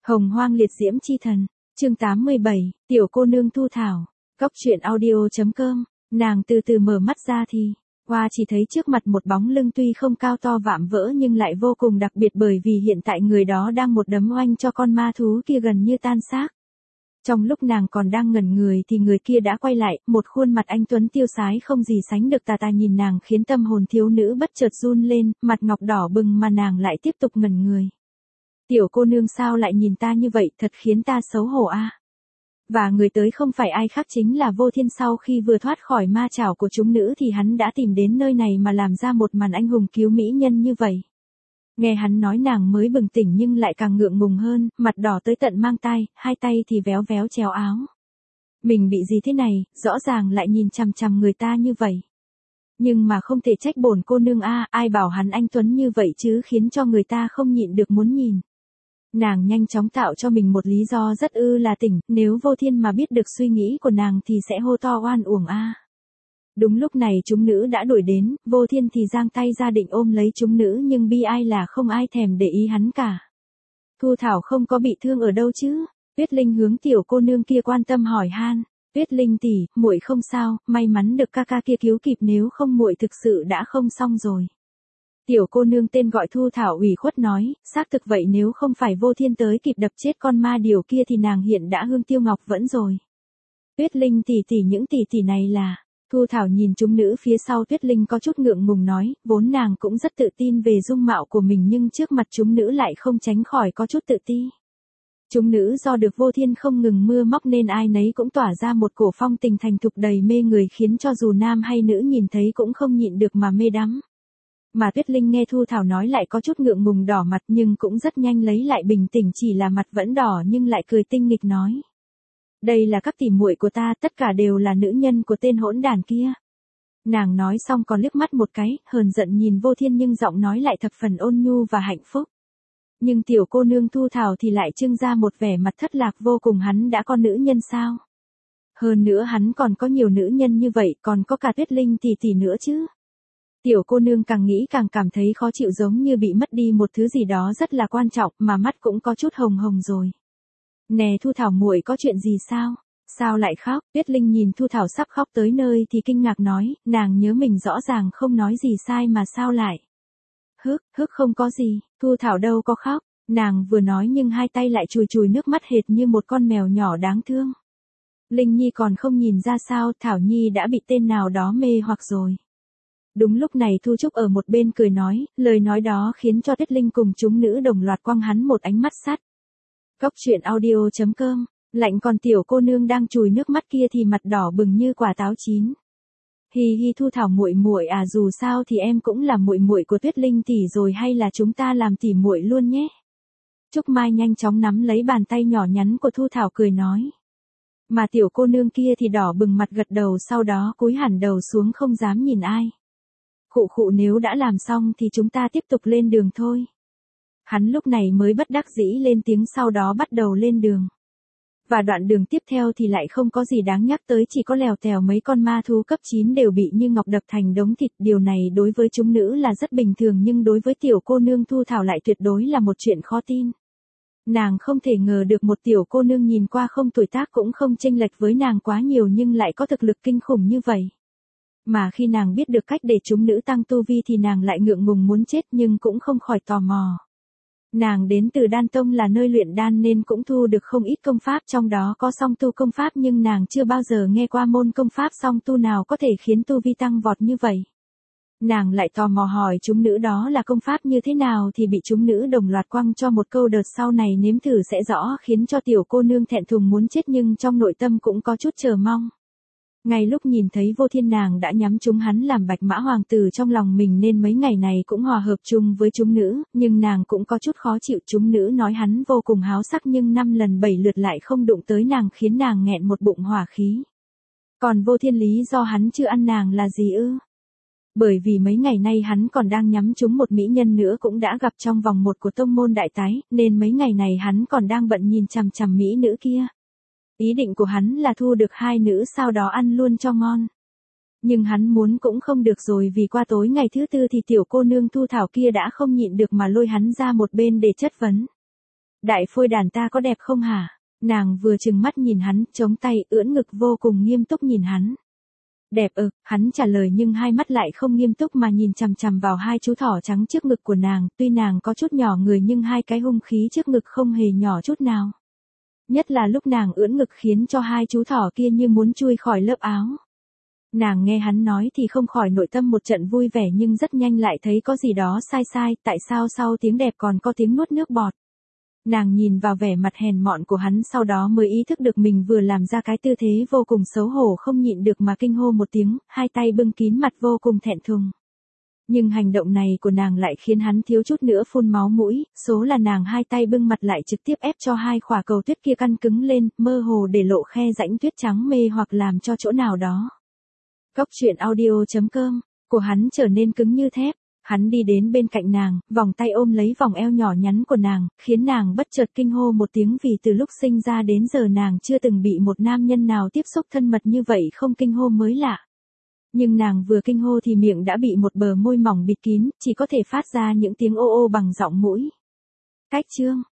Hồng hoang liệt diễm chi thần, chương 87, tiểu cô nương Thu Thảo, Cóc truyện audio.com, nàng từ từ mở mắt ra thì, qua chỉ thấy trước mặt một bóng lưng tuy không cao to vạm vỡ nhưng lại vô cùng đặc biệt bởi vì hiện tại người đó đang một đấm oanh cho con ma thú kia gần như tan xác. Trong lúc nàng còn đang ngẩn người thì người kia đã quay lại, một khuôn mặt anh tuấn tiêu sái không gì sánh được tà nhìn nàng khiến tâm hồn thiếu nữ bất chợt run lên, mặt ngọc đỏ bừng mà nàng lại tiếp tục ngẩn người. Tiểu cô nương sao lại nhìn ta như vậy, thật khiến ta xấu hổ a. Và người tới không phải ai khác chính là Vô Thiên. Sau khi vừa thoát khỏi ma chảo của chúng nữ thì hắn đã tìm đến nơi này mà làm ra một màn anh hùng cứu mỹ nhân như vậy. Nghe hắn nói nàng mới bừng tỉnh nhưng lại càng ngượng ngùng hơn, mặt đỏ tới tận mang tai, hai tay thì véo véo chéo áo. Mình bị gì thế này, rõ ràng lại nhìn chằm chằm người ta như vậy. Nhưng mà không thể trách bổn cô nương a, ai bảo hắn anh tuấn như vậy chứ, khiến cho người ta không nhịn được muốn nhìn. Nàng nhanh chóng tạo cho mình một lý do rất là tỉnh, nếu Vô Thiên mà biết được suy nghĩ của nàng thì sẽ hô to oan uổng a. Đúng lúc này chúng nữ đã đuổi đến, Vô Thiên thì giang tay ra định ôm lấy chúng nữ nhưng bi ai là không ai thèm để ý hắn cả. Thu Thảo không có bị thương ở đâu chứ? Tuyết Linh hướng tiểu cô nương kia quan tâm hỏi han. Tuyết Linh tỷ, muội không sao, may mắn được ca ca kia cứu kịp, nếu không muội thực sự đã không xong rồi. Tiểu cô nương tên gọi Thu Thảo ủy khuất nói, xác thực vậy, nếu không phải Vô Thiên tới kịp đập chết con ma điều kia thì nàng hiện đã hương tiêu ngọc vẫn rồi. Tuyết Linh tỷ tỷ, những tỷ tỷ này là... Thu Thảo nhìn chúng nữ phía sau Tuyết Linh có chút ngượng ngùng nói, vốn nàng cũng rất tự tin về dung mạo của mình nhưng trước mặt chúng nữ lại không tránh khỏi có chút tự ti. Chúng nữ do được Vô Thiên không ngừng mưa móc nên ai nấy cũng tỏa ra một cổ phong tình thành thục đầy mê người, khiến cho dù nam hay nữ nhìn thấy cũng không nhịn được mà mê đắm. Mà Tuyết Linh nghe Thu Thảo nói lại có chút ngượng ngùng đỏ mặt nhưng cũng rất nhanh lấy lại bình tĩnh, chỉ là mặt vẫn đỏ nhưng lại cười tinh nghịch nói. Đây là các tỷ muội của ta, tất cả đều là nữ nhân của tên hỗn đản kia. Nàng nói xong còn liếc mắt một cái, hờn giận nhìn Vô Thiên nhưng giọng nói lại thập phần ôn nhu và hạnh phúc. Nhưng tiểu cô nương Thu Thảo thì lại trưng ra một vẻ mặt thất lạc vô cùng, hắn đã có nữ nhân sao? Hơn nữa hắn còn có nhiều nữ nhân như vậy, còn có cả Tuyết Linh tỷ nữa chứ. Tiểu cô nương càng nghĩ càng cảm thấy khó chịu, giống như bị mất đi một thứ gì đó rất là quan trọng, mà mắt cũng có chút hồng hồng rồi. Nè Thu Thảo muội, có chuyện gì sao? Sao lại khóc? Tuyết Linh nhìn Thu Thảo sắp khóc tới nơi thì kinh ngạc nói, nàng nhớ mình rõ ràng không nói gì sai mà sao lại? Hức không có gì, Thu Thảo đâu có khóc. Nàng vừa nói nhưng hai tay lại chùi chùi nước mắt hệt như một con mèo nhỏ đáng thương. Linh Nhi còn không nhìn ra sao, Thảo Nhi đã bị tên nào đó mê hoặc rồi. Đúng lúc này Thu Trúc ở một bên cười nói, lời nói đó khiến cho Tuyết Linh cùng chúng nữ đồng loạt quăng hắn một ánh mắt sắt. Cóc truyện audio.com, lạnh, còn tiểu cô nương đang chùi nước mắt kia thì mặt đỏ bừng như quả táo chín. Hi hi Thu Thảo muội muội à, dù sao thì em cũng là muội muội của Tuyết Linh tỷ rồi, hay là chúng ta làm tỷ muội luôn nhé. Trúc Mai nhanh chóng nắm lấy bàn tay nhỏ nhắn của Thu Thảo cười nói. Mà tiểu cô nương kia thì đỏ bừng mặt gật đầu, sau đó cúi hẳn đầu xuống không dám nhìn ai. Khụ, nếu đã làm xong thì chúng ta tiếp tục lên đường thôi. Hắn lúc này mới bất đắc dĩ lên tiếng, sau đó bắt đầu lên đường. Và đoạn đường tiếp theo thì lại không có gì đáng nhắc tới, chỉ có lèo tèo mấy con ma thú cấp 9 đều bị như ngọc đập thành đống thịt. Điều này đối với chúng nữ là rất bình thường nhưng đối với tiểu cô nương Thu Thảo lại tuyệt đối là một chuyện khó tin. Nàng không thể ngờ được một tiểu cô nương nhìn qua không tuổi tác cũng không chênh lệch với nàng quá nhiều nhưng lại có thực lực kinh khủng như vậy. Mà khi nàng biết được cách để chúng nữ tăng tu vi thì nàng lại ngượng ngùng muốn chết nhưng cũng không khỏi tò mò. Nàng đến từ Đan Tông là nơi luyện đan nên cũng thu được không ít công pháp, trong đó có song tu công pháp, nhưng nàng chưa bao giờ nghe qua môn công pháp song tu nào có thể khiến tu vi tăng vọt như vậy. Nàng lại tò mò hỏi chúng nữ đó là công pháp như thế nào thì bị chúng nữ đồng loạt quăng cho một câu đợt sau này nếm thử sẽ rõ, khiến cho tiểu cô nương thẹn thùng muốn chết nhưng trong nội tâm cũng có chút chờ mong. Ngay lúc nhìn thấy Vô Thiên nàng đã nhắm chúng hắn làm bạch mã hoàng tử trong lòng mình nên mấy ngày này cũng hòa hợp chung với chúng nữ, nhưng nàng cũng có chút khó chịu. Chúng nữ nói hắn vô cùng háo sắc nhưng 5 lần 7 lượt lại không đụng tới nàng, khiến nàng nghẹn một bụng hỏa khí. Còn Vô Thiên lý do hắn chưa ăn nàng là gì ư? Bởi vì mấy ngày nay hắn còn đang nhắm trúng một mỹ nhân nữa cũng đã gặp trong vòng 1 của tông môn đại tái, nên mấy ngày này hắn còn đang bận nhìn chằm chằm mỹ nữ kia. Ý định của hắn là thu được 2 nữ sau đó ăn luôn cho ngon. Nhưng hắn muốn cũng không được rồi, vì qua tối ngày thứ 4 thì tiểu cô nương Thu Thảo kia đã không nhịn được mà lôi hắn ra một bên để chất vấn. Đại phôi đàn ta có đẹp không hả? Nàng vừa trừng mắt nhìn hắn, chống tay, ưỡn ngực vô cùng nghiêm túc nhìn hắn. Đẹp hắn trả lời nhưng hai mắt lại không nghiêm túc mà nhìn chằm chằm vào hai chú thỏ trắng trước ngực của nàng, tuy nàng có chút nhỏ người nhưng hai cái hung khí trước ngực không hề nhỏ chút nào. Nhất là lúc nàng ưỡn ngực khiến cho hai chú thỏ kia như muốn chui khỏi lớp áo. Nàng nghe hắn nói thì không khỏi nội tâm một trận vui vẻ nhưng rất nhanh lại thấy có gì đó sai sai, tại sao sau tiếng đẹp còn có tiếng nuốt nước bọt. Nàng nhìn vào vẻ mặt hèn mọn của hắn sau đó mới ý thức được mình vừa làm ra cái tư thế vô cùng xấu hổ không nhịn được mà kinh hô một tiếng, hai tay bưng kín mặt vô cùng thẹn thùng. Nhưng hành động này của nàng lại khiến hắn thiếu chút nữa phun máu mũi, số là nàng hai tay bưng mặt lại trực tiếp ép cho hai khỏa cầu tuyết kia căn cứng lên, mơ hồ để lộ khe rãnh tuyết trắng mê hoặc làm cho chỗ nào đó. Góc truyện audio.com, của hắn trở nên cứng như thép. Hắn đi đến bên cạnh nàng, vòng tay ôm lấy vòng eo nhỏ nhắn của nàng, khiến nàng bất chợt kinh hô một tiếng vì từ lúc sinh ra đến giờ nàng chưa từng bị một nam nhân nào tiếp xúc thân mật như vậy không kinh hô mới lạ. Nhưng nàng vừa kinh hô thì miệng đã bị một bờ môi mỏng bịt kín, chỉ có thể phát ra những tiếng ô ô bằng giọng mũi. Cách chương